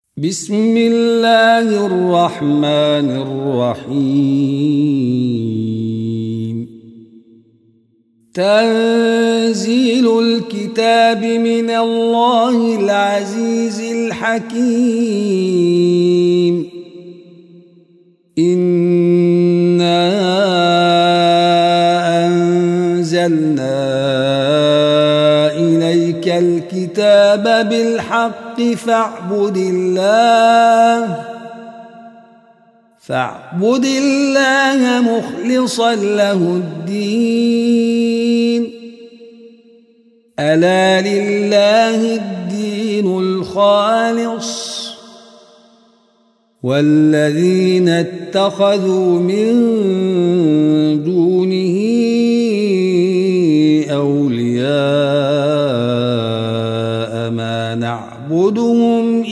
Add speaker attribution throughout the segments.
Speaker 1: بسم الله الرحمن الرحيم. تنزيل الكتاب من الله العزيز الحكيم. إنا أنزلنا إليك الكتاب بالحق فاعبد الله مخلصا له الدين. ألا لله الدين الخالص والذين اتخذوا من دونه أولياء ما نعبدهم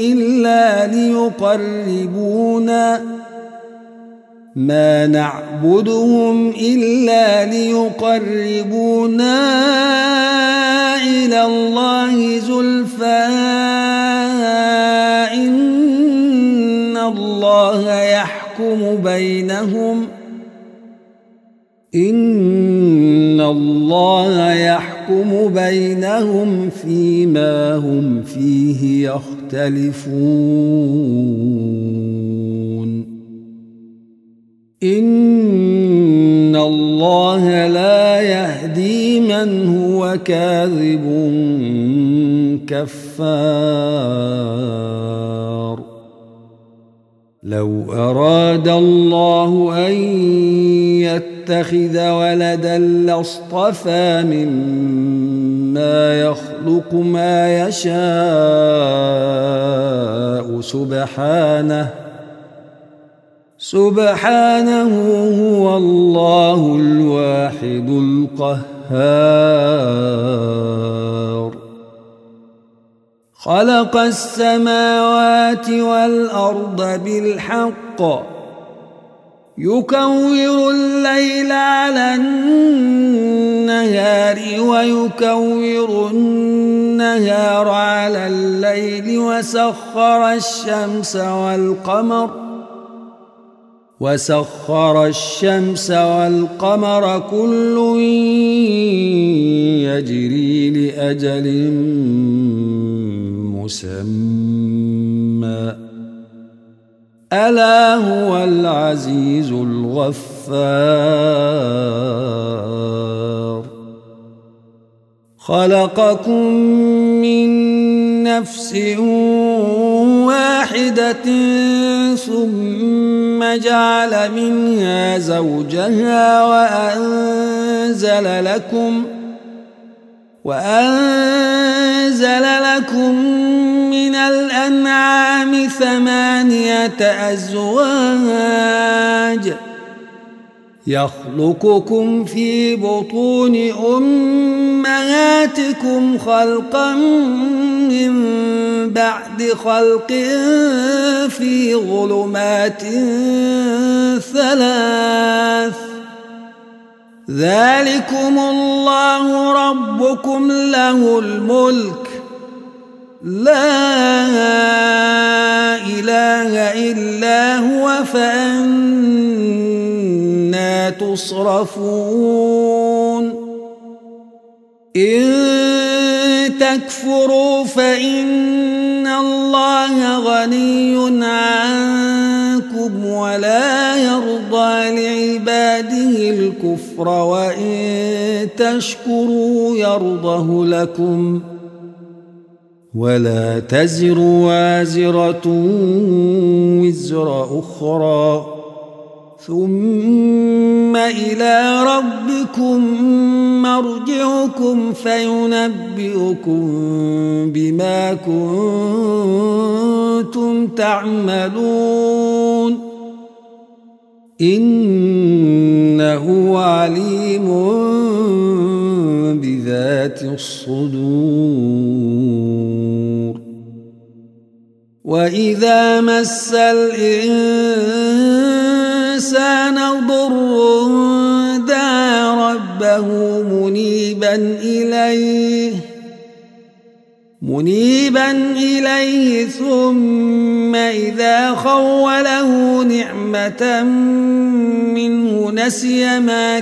Speaker 1: إلا ليقربونا إلى الله زلفى إن الله يحكم بينهم فيما هم فيه يختلفون. إن الله لا يهدي من هو كاذب كفار. لو أراد الله أن يتخذ ولدا لاصطفى مما يخلق ما يشاء سبحانه هو الله الواحد القهار. خلق السماوات والأرض بالحق يكور الليل على النهار ويكور النهار على الليل وسخر الشمس والقمر كل يجري لأجل مسمى ألا هو العزيز الغفار. خلقكم من نفس واحدة ثم جعل منها زوجها وأنزل لكم من الأنعام 8 أزواج يخلقكم في بطون أمهاتكم خلقا من بعد خلق في ظلمات 3 ذلكم الله ربكم له الملك لا إله إلا هو فأنى تصرفون. إن تكفروا فإن الله غني عنكم ولا يرضى لعباده الكفر وإن تشكروا يرضه لكم ولا تزر وازرة وزر أخرى ثم إلى ربكم مرجعكم فينبئكم بما كنتم تعملون. إنه عليم بذات الصدور. وإذا مس الإنسان ضر دعا ربه منيبا منيبا إليه ثم إذا خوله نعمة منه نسي ما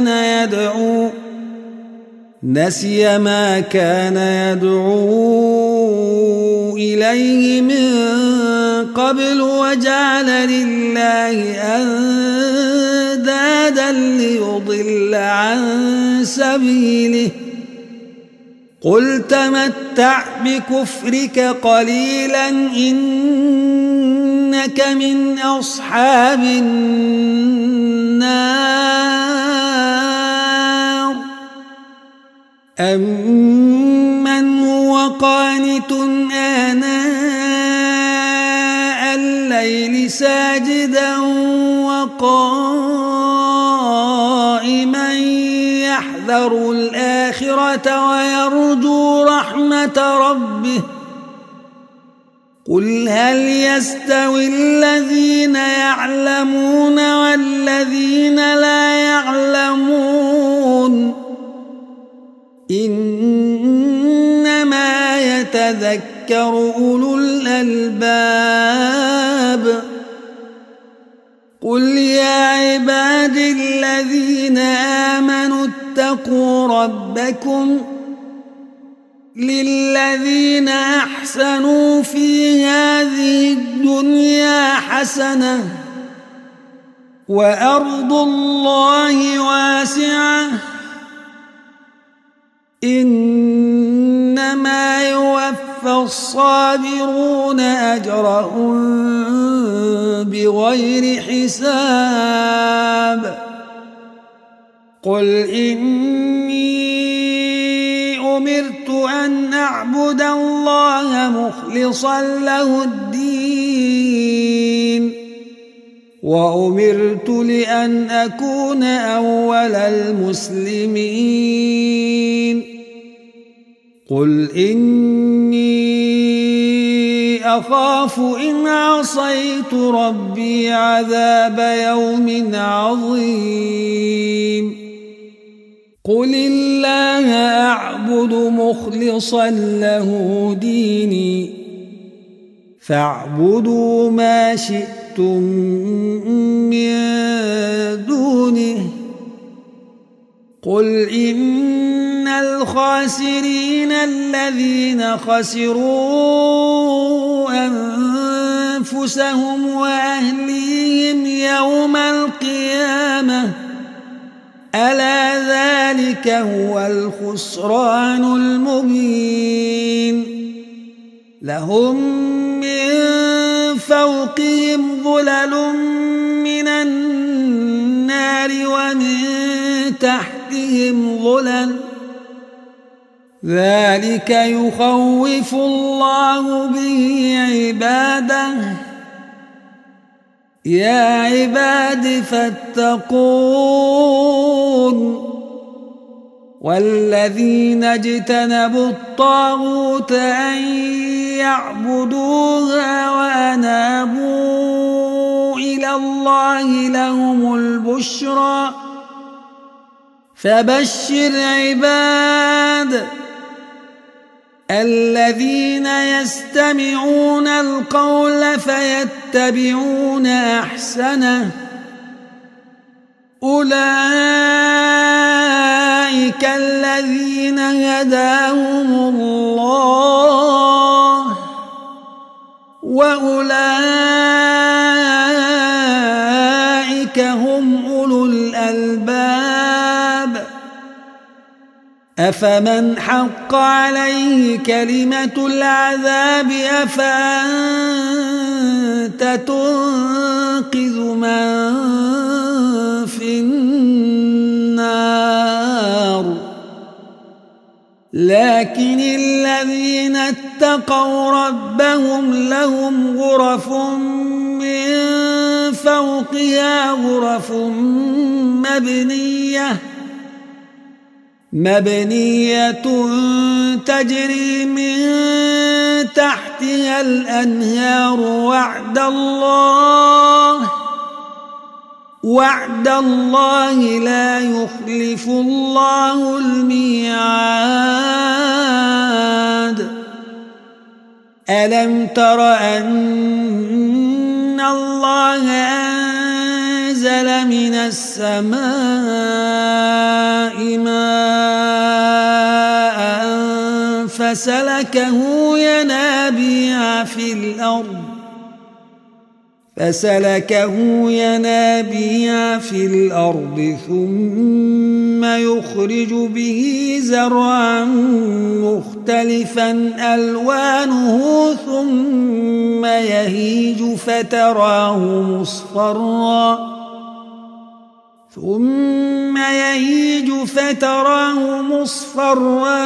Speaker 1: كان يدعو إليه من قبل وجعل لله أندادا ليضل عن سبيله قل تمتع بكفرك قليلا إنك من أصحاب النار أمن هو قانت آناء الليل ساجدا وقائما يحذر الآخرة ويرجو رحمة ربه قل هل يستوي الذين يعلمون والذين لا يعلمون إنما يتذكر أولو الألباب قل يا عبادي الذين آمنوا اتقوا ربكم للذين أحسنوا في هذه الدنيا حسنة وأرض الله واسعة إنما يوفى الصابرون أجرهم بغير حساب قل إني أمرت أن أعبد الله مخلصا له الدين وأمرت لأن أكون أول المسلمين قل إني أخاف إن عصيت ربي عذاب يوم عظيم قل الله أعبد مخلصا له ديني فاعبدوا ما شئتم من دونه قل إن الخاسرين الذين خسروا أنفسهم وأهليهم يوم القيامة ألا ذلك هو الخسران المبين لهم من فوقهم ظلل من النار ومن تحتهم ظلل ذلك يخوف الله به عباده يا عباد فاتقون والذين اجتنبوا الطاغوت أن يعبدوها وأنابوا إلى الله لهم البشرى فبشر عباد الذين يستمعون القول فيتبعون أحسنه أولئك الذين هداهم الله وأولئك هم أولو الألباب أفمن حق عليه كلمة العذاب أفأنت تنقذ من في النار لكن الذين اتقوا ربهم لهم غرف من فوقها غرف مبنية تجري من تحتها الأنهار وعد الله لا يخلف الله الميعاد ألم تر أن الله أنزل من السماء ماء فسلكه ينابيع في الأرض ثم يخرج به زرعا مختلفا ألوانه ثم يهيج فتراه مصفرا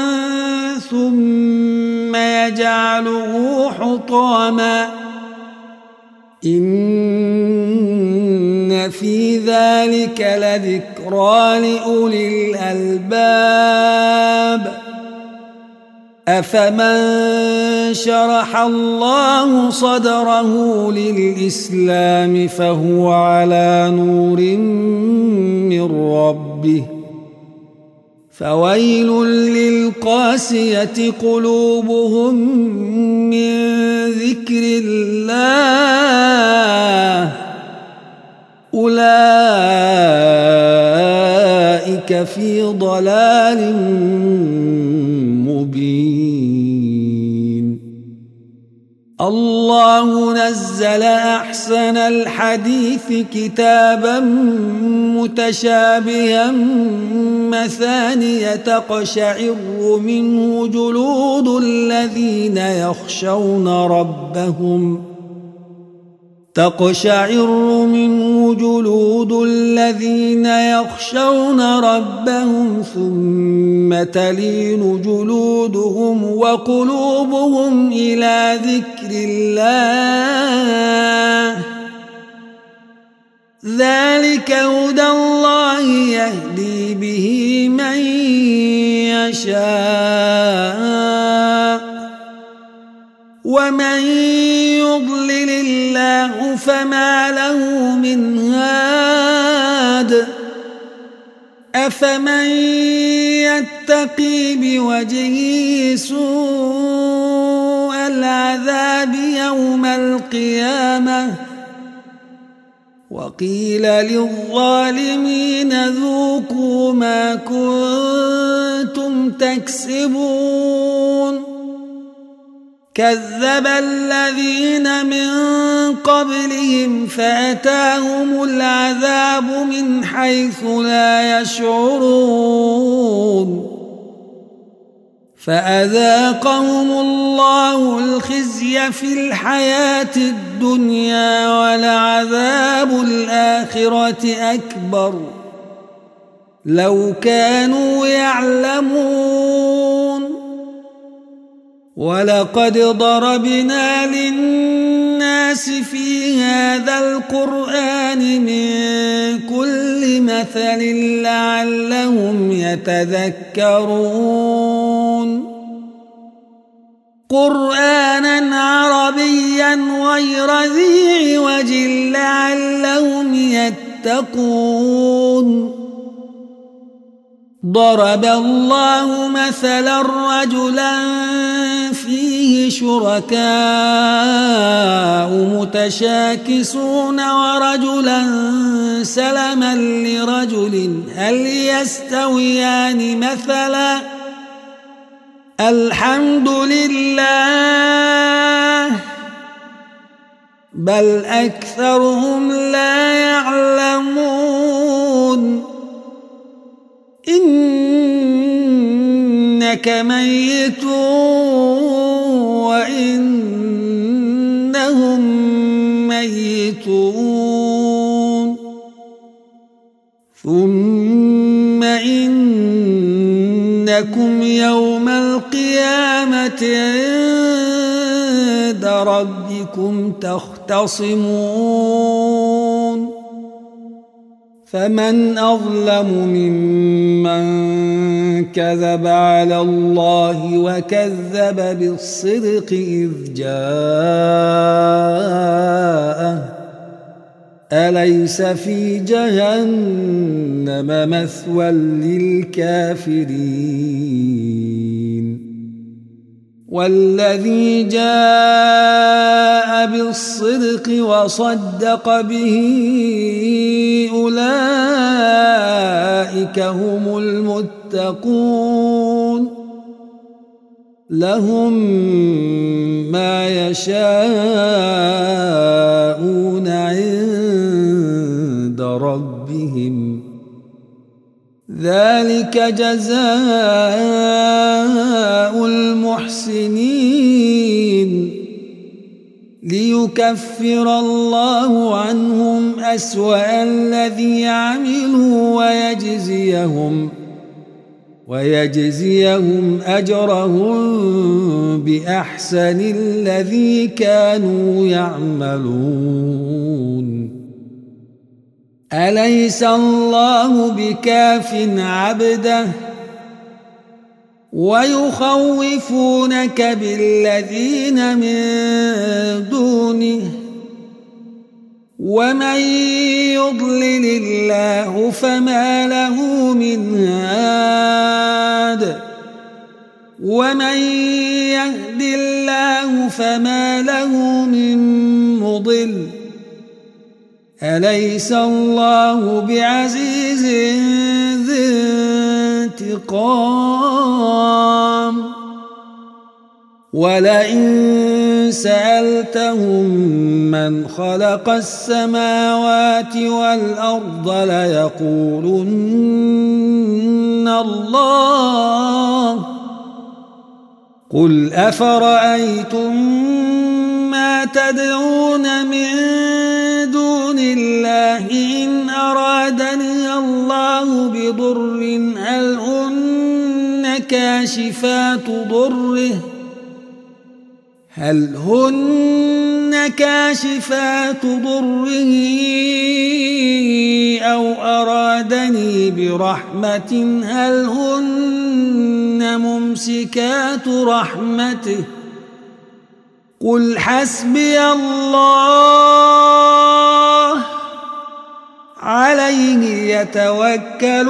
Speaker 1: ثم يجعله حطاما إن في ذلك لذكرى لأولي الألباب أفمن شرح الله صدره للإسلام فهو على نور من ربه فويل للقاسية قلوبهم من ذكر الله أولئك في ضلال مبين. الله نزل أحسن الحديث كتابا متشابها مثانية تقشعر منه جلود الذين يخشون ربهم ثم تلين جلودهم وقلوبهم إلى ذكر الله ذلك هدى الله يهدي به من يشاء ومن يضلل الله فما له من هاد أفمن يتقي بوجهه سوء العذاب يوم القيامة وقيل للظالمين ذوقوا ما كنتم تكسبون كذب الذين من قبلهم فأتاهم العذاب من حيث لا يشعرون فأذاقهم الله الخزي في الحياة الدنيا ولعذاب الآخرة أكبر لو كانوا يعلمون ولقد ضربنا للناس في هذا القرآن من كل مثل لعلهم يتذكرون قرآنا عربيا غير ذي عوج لعلهم يتقون ضرب الله مثلا رجلا فيه شركاء متشاكسون ورجلا سلما لرجل هل يستويان مثلا الحمد لله بل أكثرهم لا يعلمون إنك ميت وإنهم ميتون ثم إنكم يوم القيامة عند ربكم تختصمون فمن أظلم ممن كذب على الله وكذب بالصدق إذ جاءه أليس في جهنم مثوى للكافرين والذي جاء بالصدق وصدق به أولئك هم المتقون لهم ما يشاءون عند ربهم ذلك جزاء المحسنين ليكفر الله عنهم أسوأ الذي عملوا ويجزيهم أجرهم بأحسن الذي كانوا يعملون أليس الله بكاف عبده ويخوفونك بالذين من دونه ومن يضلل الله فما له من هاد ومن يهد الله فما له من مضل أليس الله بعزيز ذي انتقام ولئن سألتهم من خلق السماوات والأرض ليقولن الله قل أفرأيتم ما تدعون من دون الله إن أرادني الله بضر هل هن كاشفات ضره أو أرادني برحمة هل هن ممسكات رحمته قل حسبي الله عليه يتوكل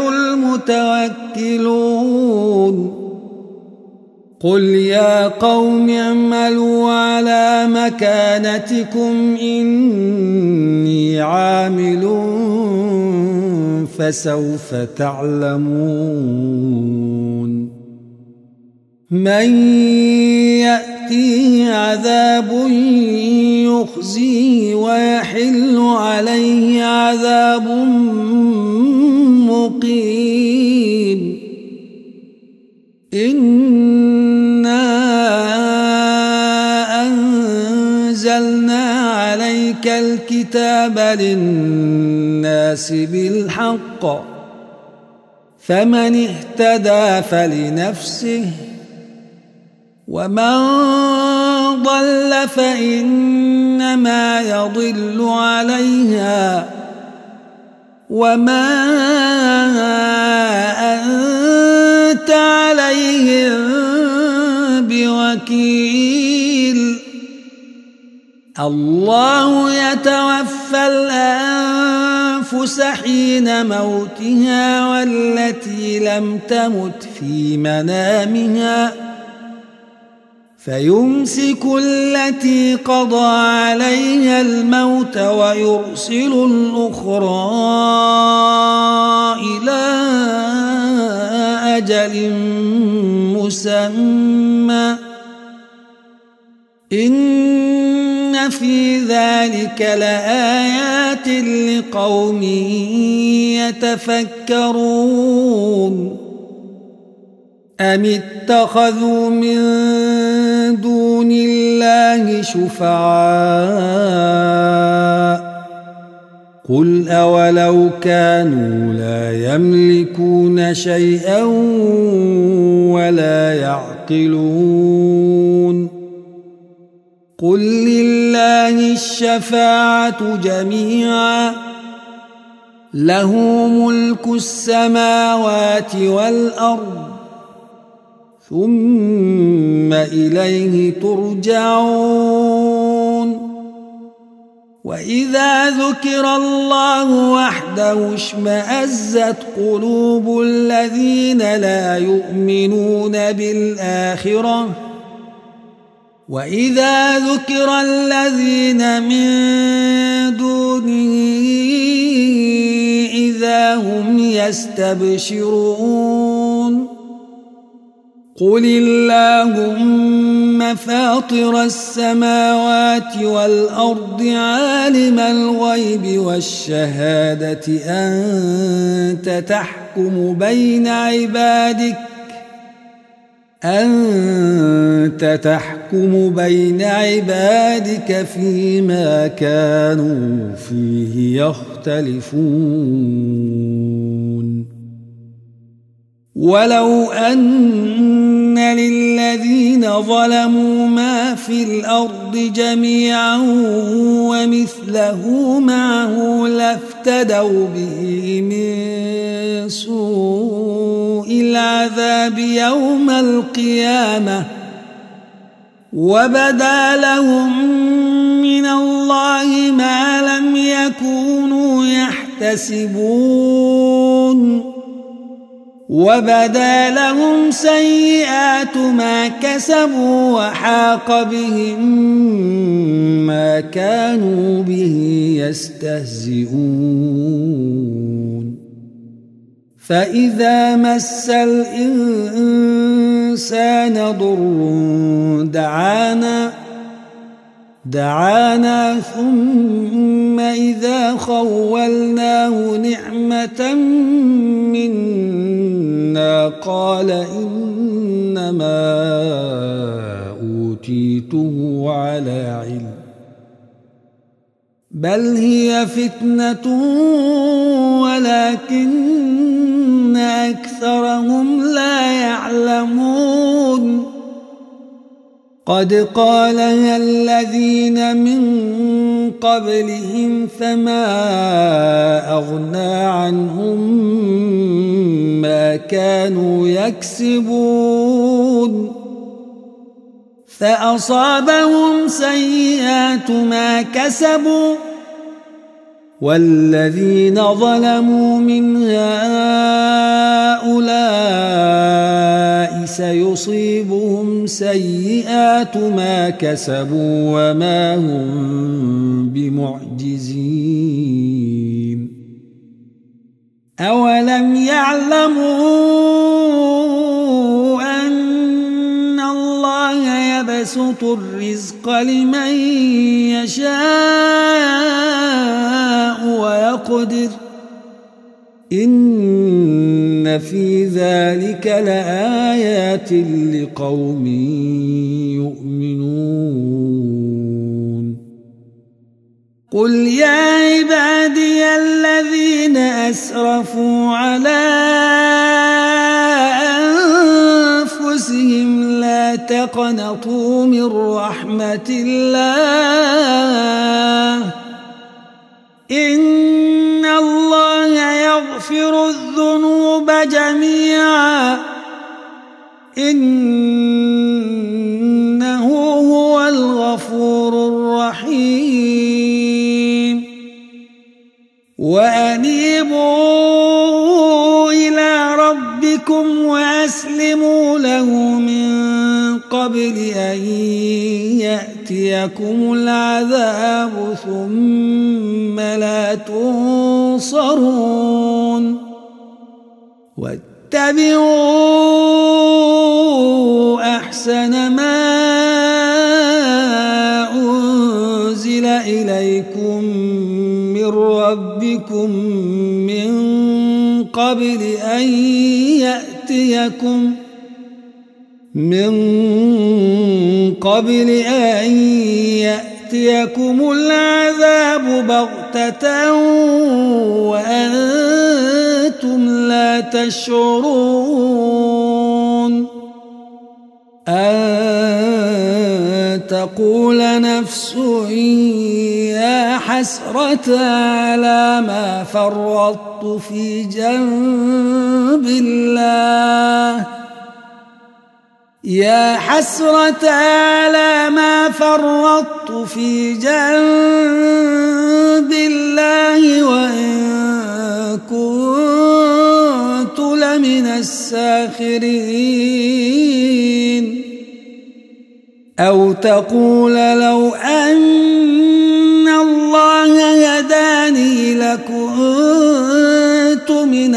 Speaker 1: المتوكلون قل يا قوم اعملوا على مكانتكم إني عامل فسوف تعلمون من يأتيه عذاب يخزيه ويحل عليه عذاب مقيم إنا أنزلنا عليك الكتاب للناس بالحق فمن اهتدى فلنفسه ومن ضل فإنما يضل عليها وما أنت عليهم بوكيل الله يتوفى الأنفس حين موتها والتي لم تمت في منامها فيمسك التي قضى عليها الموت ويرسل الأخرى إلى أجل مسمى إن في ذلك لآيات لقوم يتفكرون أم اتخذوا من دون الله شفعاء قل أولو كانوا لا يملكون شيئا ولا يعقلون قل لله الشفاعة جميعا له ملك السماوات والأرض ثم إليه ترجعون وإذا ذكر الله وحده اشمأزت قلوب الذين لا يؤمنون بالآخرة وإذا ذكر الذين من دونه إذا هم يستبشرون قل اللهم فاطر السماوات والأرض عالم الغيب والشهادة أنت تحكم بين عبادك فيما كانوا فيه يختلفون ولو أن للذين ظلموا ما في الأرض جميعا ومثله معه لافتدوا به من سوء العذاب يوم القيامة وبدا لهم من الله ما لم يكونوا يحتسبون وبدا لهم سيئات ما كسبوا وحاق بهم ما كانوا به يستهزئون فإذا مس الإنسان ضر دعانا ثم إذا خولناه نعمة منا قال إنما أوتيته على علم بل هي فتنة ولكن أكثرهم لا يعلمون قد قالها الذين من قبلهم فما أغنى عنهم ما كانوا يكسبون فأصابهم سيئات ما كسبوا والذين ظلموا من هؤلاء سيصيبهم سيئات ما كسبوا وما هم بمعجزين أولم يعلموا أن الله يبسط الرزق لمن يشاء ويقدر إن في ذلك لآيات لقوم يؤمنون قل يا عبادي الذين أسرفوا على أنفسهم لا تقنطوا من رحمة الله إن الله يغفر الذنوب جميعا إنه هو الغفور الرحيم وأنيبوا إلى ربكم وأسلموا له من قبل أن يأتيكم العذاب ثم لا تنصرون واتبعوا أحسن ما أنزل إليكم من ربكم من قبل أن يأتيكم العذاب بغتة وأنتم لا تشعرون أن تقول نفس يا حسرة على ما فرطت في جنب الله يا حسرة على ما فرطت في جنب الله وإن كنت لمن الساخرين أو تقول لو أن الله هداني لكنت من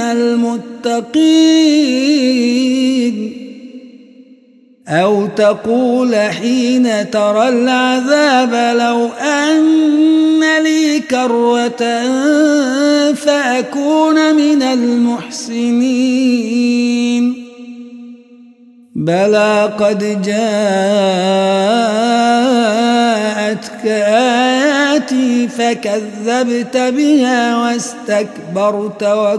Speaker 1: المتقين أو تقول حين ترى العذاب لو أن لي كرة فأكون من المحسنين بلى قد جاءتك آياتي فكذبت بها واستكبرت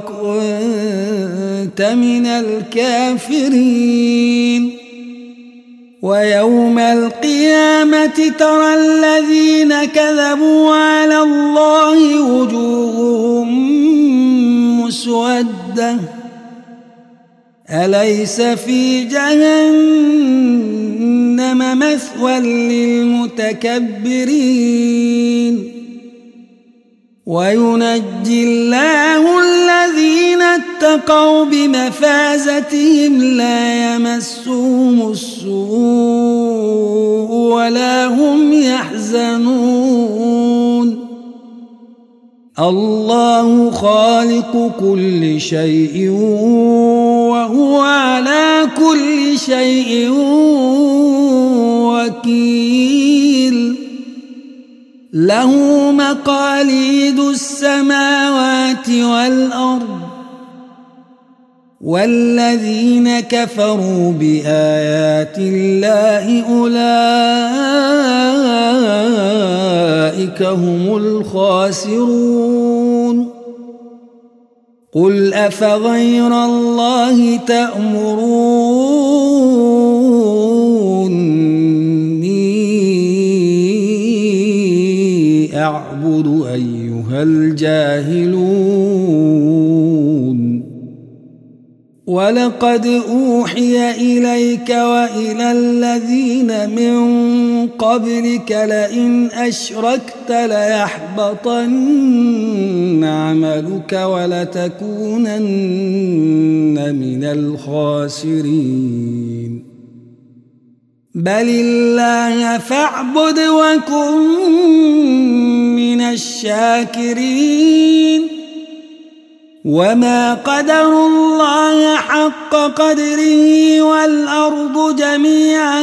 Speaker 1: وكنت من الكافرين ويوم القيامة ترى الذين كذبوا على الله وجوههم مسودة أليس في جهنم مثوى للمتكبرين وينجي الله الذين اتقوا بمفازتهم لا يمسهم السوء ولا هم يحزنون الله خالق كل شيء وهو على كل شيء وكيل له مقاليد السماوات والأرض والذين كفروا بآيات الله أولئك هم الخاسرون قل أفغير الله تأمروني أعبد أيها الجاهلون ولقد أوحي إليك وإلى الذين من قبلك لئن أشركت ليحبطن عملك ولتكونن من الخاسرين بل الله فاعبد وكن من الشاكرين وما قدروا الله حق قدره والأرض جميعا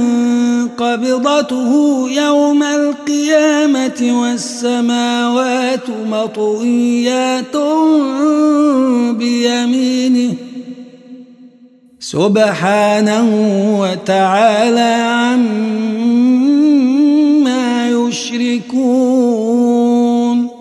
Speaker 1: قبضته يوم القيامة والسماوات مطويات بيمينه سبحانه وتعالى عما يشركون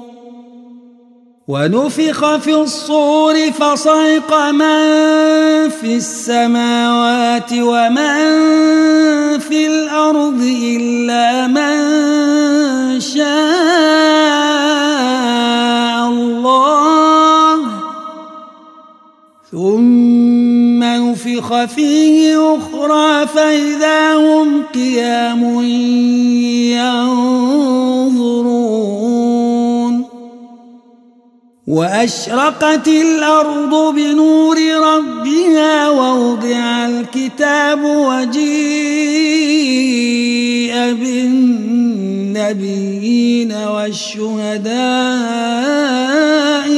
Speaker 1: ونفخ في الصور فصعق من في السماوات ومن في الأرض إلا من شاء الله ثم نفخ فيه أخرى فإذا هم قيام ينظرون وأشرقت الأرض بنور ربها ووضع الكتاب وجيء بالنبيين والشهداء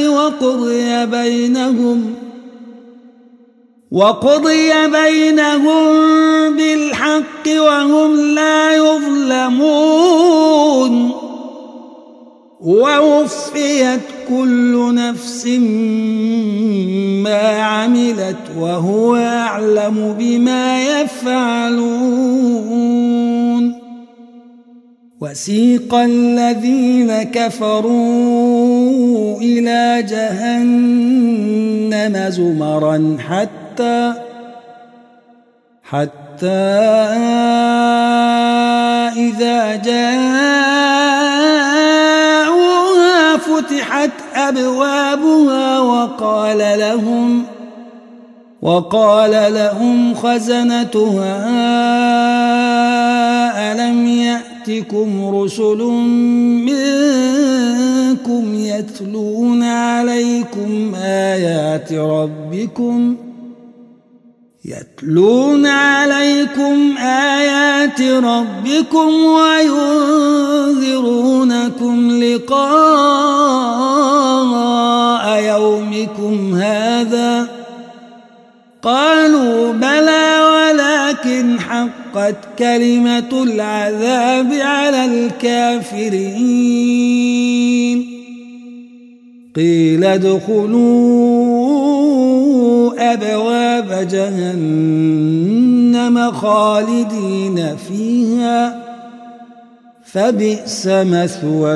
Speaker 1: وقضي بينهم بالحق وهم لا يظلمون ووفيت كل نفس ما عملت وهو أعلم بما يفعلون وسيق الذين كفروا إلى جهنم زمرا حتى إذا جاءوها فتحت أبوابها وقال لهم خزنتها ألم يأتكم رسل منكم يتلون عليكم آيات ربكم وينذرونكم لقاء يومكم هذا قالوا بلى ولكن حقت كلمة العذاب على الكافرين قيل ادخلوا أبواب جهنم خالدين فيها فبئس مثوى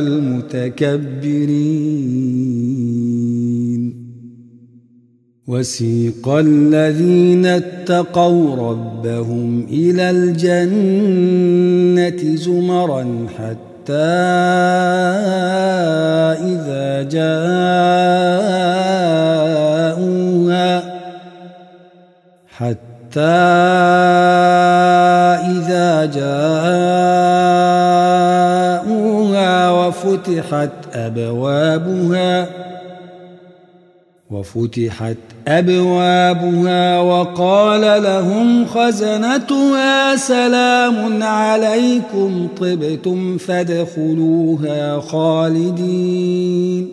Speaker 1: المتكبرين وسيق الذين اتقوا ربهم إلى الجنة زمرا حتى إذا جاءوها وفتحت أبوابها وقال لهم خزنتها سلام عليكم طبتم فادخلوها خالدين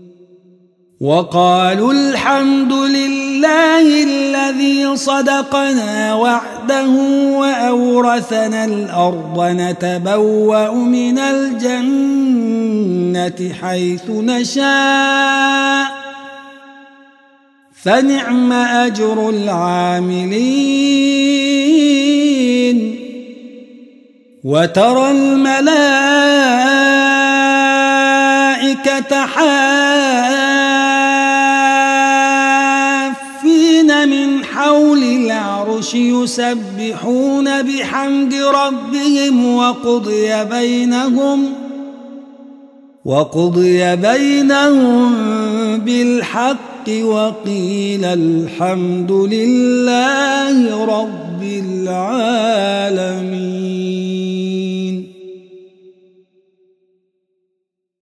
Speaker 1: وقالوا الحمد لله الذي صدقنا وعده وأورثنا الأرض نتبوأ من الجنة حيث نشاء فنعم أجر العاملين وترى الملائكة حافين من حول العرش يسبحون بحمد ربهم وقضي بينهم بالحق وقيل الحمد لله رب العالمين.